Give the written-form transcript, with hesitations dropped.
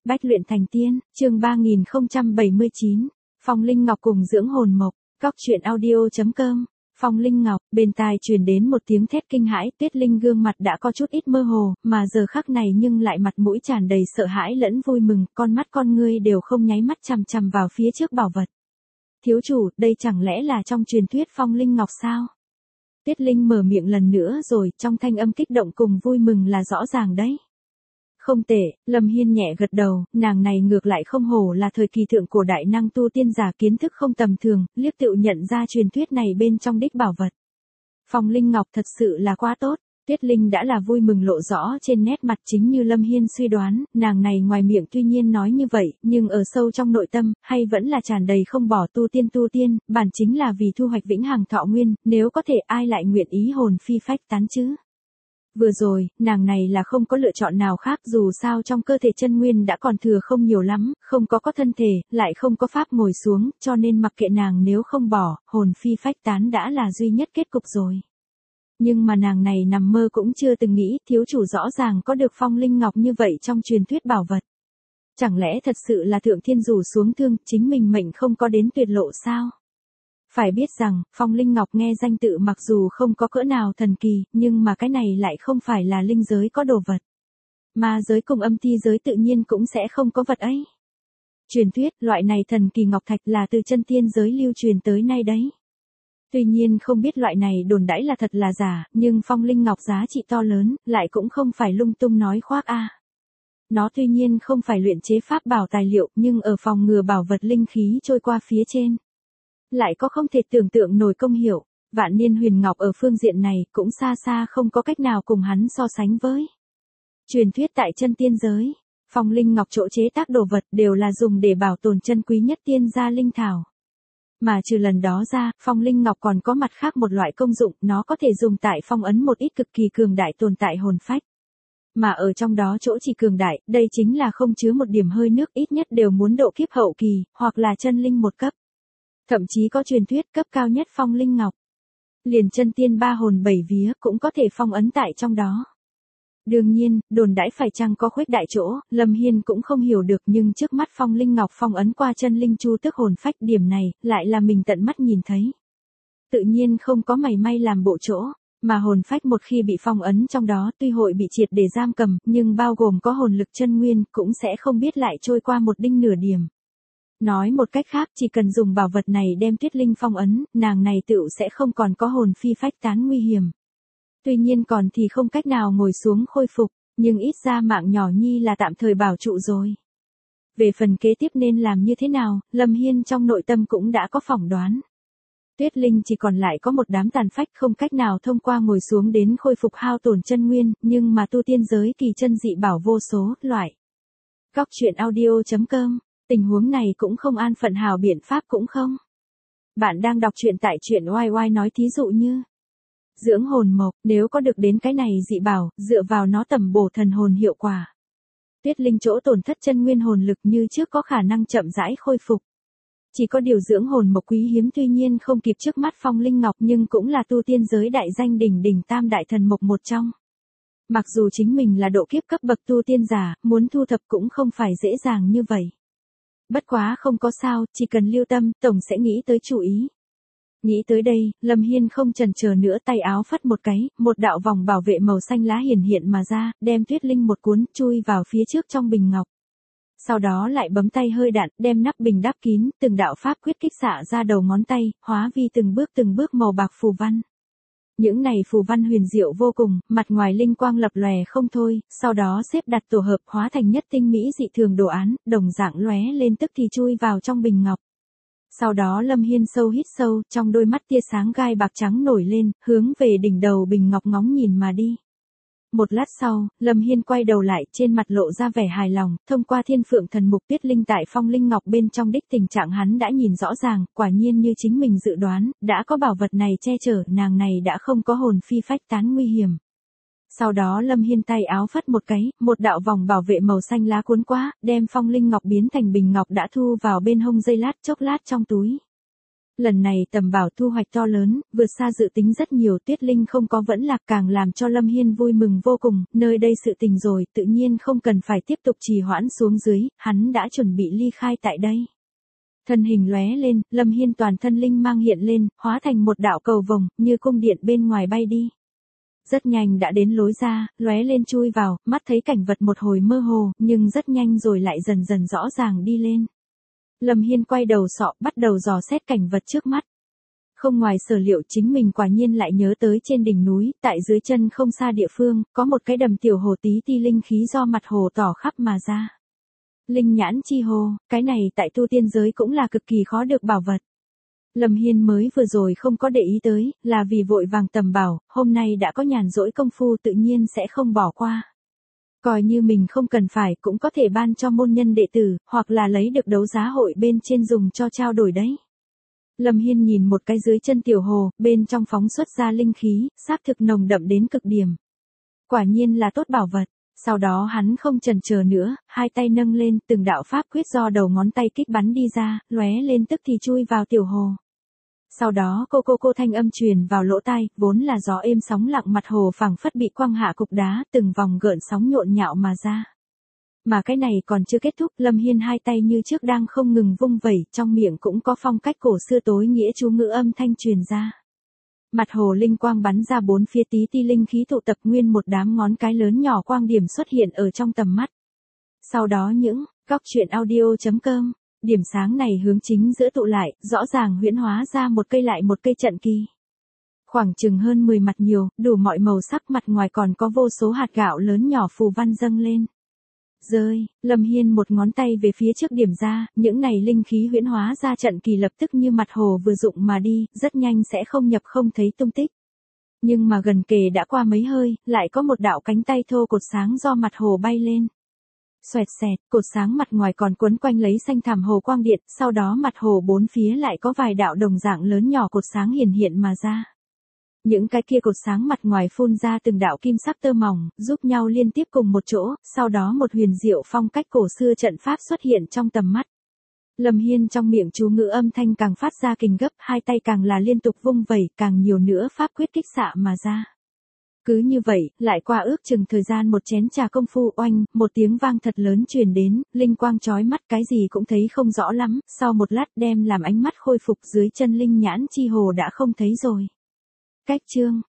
Bách luyện thành tiên, chương 3079, Phong Linh Ngọc cùng dưỡng hồn mộc, Cóc truyện audio.com. Phong Linh Ngọc, bên tai truyền đến một tiếng thét kinh hãi, Tuyết Linh gương mặt đã có chút ít mơ hồ, mà giờ khắc này nhưng lại mặt mũi tràn đầy sợ hãi lẫn vui mừng, con mắt con ngươi đều không nháy mắt chằm chằm vào phía trước bảo vật. Thiếu chủ, đây chẳng lẽ là trong truyền thuyết Phong Linh Ngọc sao? Tuyết Linh mở miệng lần nữa rồi, trong thanh âm kích động cùng vui mừng là rõ ràng đấy. Không tệ, Lâm Hiên nhẹ gật đầu, nàng này ngược lại không hổ là thời kỳ thượng cổ đại năng tu tiên giả, kiến thức không tầm thường, liếc tựu nhận ra truyền thuyết này bên trong đích bảo vật. Phong Linh Ngọc thật sự là quá tốt. Tuyết Linh đã là vui mừng lộ rõ trên nét mặt, chính như Lâm Hiên suy đoán, nàng này ngoài miệng tuy nhiên nói như vậy, nhưng ở sâu trong nội tâm, hay vẫn là tràn đầy không bỏ tu tiên, bản chính là vì thu hoạch vĩnh hằng thọ nguyên, nếu có thể ai lại nguyện ý hồn phi phách tán chứ. Vừa rồi, nàng này là không có lựa chọn nào khác, dù sao trong cơ thể chân nguyên đã còn thừa không nhiều lắm, không có thân thể, lại không có pháp ngồi xuống, cho nên mặc kệ nàng nếu không bỏ, hồn phi phách tán đã là duy nhất kết cục rồi. Nhưng mà nàng này nằm mơ cũng chưa từng nghĩ, thiếu chủ rõ ràng có được Phong Linh Ngọc như vậy trong truyền thuyết bảo vật. Chẳng lẽ thật sự là thượng thiên rủ xuống thương, chính mình mệnh không có đến tuyệt lộ sao? Phải biết rằng, Phong Linh Ngọc nghe danh tự mặc dù không có cỡ nào thần kỳ, nhưng mà cái này lại không phải là linh giới có đồ vật. Ma giới cùng âm ti giới tự nhiên cũng sẽ không có vật ấy. Truyền thuyết, loại này thần kỳ ngọc thạch là từ chân tiên giới lưu truyền tới nay đấy. Tuy nhiên không biết loại này đồn đãi là thật là giả, nhưng Phong Linh Ngọc giá trị to lớn, lại cũng không phải lung tung nói khoác a. Nó tuy nhiên không phải luyện chế pháp bảo tài liệu, nhưng ở phòng ngừa bảo vật linh khí trôi qua phía trên, lại có không thể tưởng tượng nổi công hiệu. Vạn Niên Huyền Ngọc ở phương diện này cũng xa xa không có cách nào cùng hắn so sánh với. Truyền thuyết tại chân tiên giới, Phong Linh Ngọc chỗ chế tác đồ vật đều là dùng để bảo tồn chân quý nhất tiên gia linh thảo. Mà trừ lần đó ra, Phong Linh Ngọc còn có mặt khác một loại công dụng, nó có thể dùng tại phong ấn một ít cực kỳ cường đại tồn tại hồn phách. Mà ở trong đó chỗ chỉ cường đại, đây chính là không chứa một điểm hơi nước, ít nhất đều muốn độ kiếp hậu kỳ, hoặc là chân linh một cấp. Thậm chí có truyền thuyết cấp cao nhất Phong Linh Ngọc, liền chân tiên ba hồn bảy vía cũng có thể phong ấn tại trong đó. Đương nhiên, đồn đãi phải chăng có khuếch đại chỗ, Lâm Hiên cũng không hiểu được, nhưng trước mắt Phong Linh Ngọc phong ấn qua chân linh chu tức hồn phách, điểm này, lại là mình tận mắt nhìn thấy. Tự nhiên không có mảy may làm bộ chỗ, mà hồn phách một khi bị phong ấn trong đó tuy hội bị triệt để giam cầm, nhưng bao gồm có hồn lực chân nguyên, cũng sẽ không biết lại trôi qua một đinh nửa điểm. Nói một cách khác, chỉ cần dùng bảo vật này đem Tuyết Linh phong ấn, nàng này tựu sẽ không còn có hồn phi phách tán nguy hiểm. Tuy nhiên còn thì không cách nào ngồi xuống khôi phục, nhưng ít ra mạng nhỏ nhi là tạm thời bảo trụ rồi. Về phần kế tiếp nên làm như thế nào, Lâm Hiên trong nội tâm cũng đã có phỏng đoán. Tuyết Linh chỉ còn lại có một đám tàn phách, không cách nào thông qua ngồi xuống đến khôi phục hao tổn chân nguyên, nhưng mà tu tiên giới kỳ chân dị bảo vô số loại. Cóc truyện audio.com. Tình huống này cũng không an phận, hào biện pháp cũng không. Bạn đang đọc truyện tại truyện YY nói thí dụ như dưỡng hồn mộc, nếu có được đến cái này dị bảo, dựa vào nó tầm bổ thần hồn hiệu quả. Tuyết Linh chỗ tổn thất chân nguyên hồn lực như trước có khả năng chậm rãi khôi phục. Chỉ có điều dưỡng hồn mộc quý hiếm tuy nhiên không kịp trước mắt Phong Linh Ngọc, nhưng cũng là tu tiên giới đại danh đỉnh đỉnh tam đại thần mộc một trong. Mặc dù chính mình là độ kiếp cấp bậc tu tiên giả, muốn thu thập cũng không phải dễ dàng như vậy. Bất quá không có sao, chỉ cần lưu tâm, tổng sẽ nghĩ tới chủ ý. Nghĩ tới đây, Lâm Hiên không chần chờ nữa, tay áo phất một cái, một đạo vòng bảo vệ màu xanh lá hiển hiện mà ra, đem Tuyết Linh một cuốn chui vào phía trước trong bình ngọc. Sau đó lại bấm tay hơi đạn, đem nắp bình đắp kín, từng đạo pháp quyết kích xạ ra đầu ngón tay, hóa vi từng bước màu bạc phù văn. Những này phù văn huyền diệu vô cùng, mặt ngoài linh quang lập lòe không thôi, sau đó xếp đặt tổ hợp hóa thành nhất tinh mỹ dị thường đồ án, đồng dạng lóe lên tức thì chui vào trong bình ngọc. Sau đó Lâm Hiên sâu hít sâu, trong đôi mắt tia sáng gai bạc trắng nổi lên, hướng về đỉnh đầu bình ngọc ngóng nhìn mà đi. Một lát sau, Lâm Hiên quay đầu lại, trên mặt lộ ra vẻ hài lòng, thông qua thiên phượng thần mục Tuyết Linh tại Phong Linh Ngọc bên trong đích tình trạng hắn đã nhìn rõ ràng, quả nhiên như chính mình dự đoán, đã có bảo vật này che chở, nàng này đã không có hồn phi phách tán nguy hiểm. Sau đó Lâm Hiên tay áo phất một cái, một đạo vòng bảo vệ màu xanh lá cuốn qua, đem Phong Linh Ngọc biến thành bình ngọc đã thu vào bên hông, dây lát chốc lát trong túi. Lần này tầm bảo thu hoạch to lớn, vượt xa dự tính rất nhiều, Tuyết Linh không có vẫn lạc càng làm cho Lâm Hiên vui mừng vô cùng, nơi đây sự tình rồi, tự nhiên không cần phải tiếp tục trì hoãn xuống dưới, hắn đã chuẩn bị ly khai tại đây. Thân hình lóe lên, Lâm Hiên toàn thân linh mang hiện lên, hóa thành một đạo cầu vồng, như cung điện bên ngoài bay đi. Rất nhanh đã đến lối ra, lóe lên chui vào, mắt thấy cảnh vật một hồi mơ hồ, nhưng rất nhanh rồi lại dần dần rõ ràng đi lên. Lâm Hiên quay đầu sọ, bắt đầu dò xét cảnh vật trước mắt. Không ngoài sở liệu chính mình quả nhiên lại nhớ tới trên đỉnh núi, tại dưới chân không xa địa phương, có một cái đầm tiểu hồ tí ti linh khí do mặt hồ tỏ khắp mà ra. Linh nhãn chi hồ, cái này tại tu tiên giới cũng là cực kỳ khó được bảo vật. Lâm Hiên mới vừa rồi không có để ý tới, là vì vội vàng tầm bảo, hôm nay đã có nhàn rỗi công phu tự nhiên sẽ không bỏ qua. Coi như mình không cần phải cũng có thể ban cho môn nhân đệ tử, hoặc là lấy được đấu giá hội bên trên dùng cho trao đổi đấy. Lâm Hiên nhìn một cái dưới chân tiểu hồ, bên trong phóng xuất ra linh khí, xác thực nồng đậm đến cực điểm. Quả nhiên là tốt bảo vật. Sau đó hắn không chần chờ nữa, hai tay nâng lên, từng đạo pháp quyết do đầu ngón tay kích bắn đi ra, lóe lên tức thì chui vào tiểu hồ. Sau đó cô thanh âm truyền vào lỗ tai, vốn là gió êm sóng lặng, mặt hồ phẳng phất bị quăng hạ cục đá, từng vòng gợn sóng nhộn nhạo mà ra. Mà cái này còn chưa kết thúc, Lâm Hiên hai tay như trước đang không ngừng vung vẩy, trong miệng cũng có phong cách cổ xưa tối nghĩa chú ngữ âm thanh truyền ra. Mặt hồ linh quang bắn ra bốn phía, tí ti linh khí tụ tập, nguyên một đám ngón cái lớn nhỏ quang điểm xuất hiện ở trong tầm mắt. Sau đó những góc truyện audio.com, điểm sáng này hướng chính giữa tụ lại, rõ ràng huyễn hóa ra một cây lại một cây trận kỳ. Khoảng chừng hơn 10 mặt nhiều, đủ mọi màu sắc, mặt ngoài còn có vô số hạt gạo lớn nhỏ phù văn dâng lên. Rơi, Lâm Hiên một ngón tay về phía trước điểm ra, những này linh khí huyễn hóa ra trận kỳ lập tức như mặt hồ vừa dụng mà đi, rất nhanh sẽ không nhập không thấy tung tích. Nhưng mà gần kề đã qua mấy hơi, lại có một đạo cánh tay thô cột sáng do mặt hồ bay lên. Xoẹt xẹt, cột sáng mặt ngoài còn quấn quanh lấy xanh thảm hồ quang điện, sau đó mặt hồ bốn phía lại có vài đạo đồng dạng lớn nhỏ cột sáng hiển hiện mà ra. Những cái kia cột sáng mặt ngoài phun ra từng đạo kim sắc tơ mỏng, giúp nhau liên tiếp cùng một chỗ, sau đó một huyền diệu phong cách cổ xưa trận pháp xuất hiện trong tầm mắt. Lâm Hiên trong miệng chú ngữ âm thanh càng phát ra kình gấp, hai tay càng là liên tục vung vẩy, càng nhiều nữa pháp quyết kích xạ mà ra. Cứ như vậy, lại qua ước chừng thời gian một chén trà công phu, oanh, một tiếng vang thật lớn truyền đến, linh quang chói mắt, cái gì cũng thấy không rõ lắm, sau một lát đem làm ánh mắt khôi phục, dưới chân linh nhãn chi hồ đã không thấy rồi. Cách chương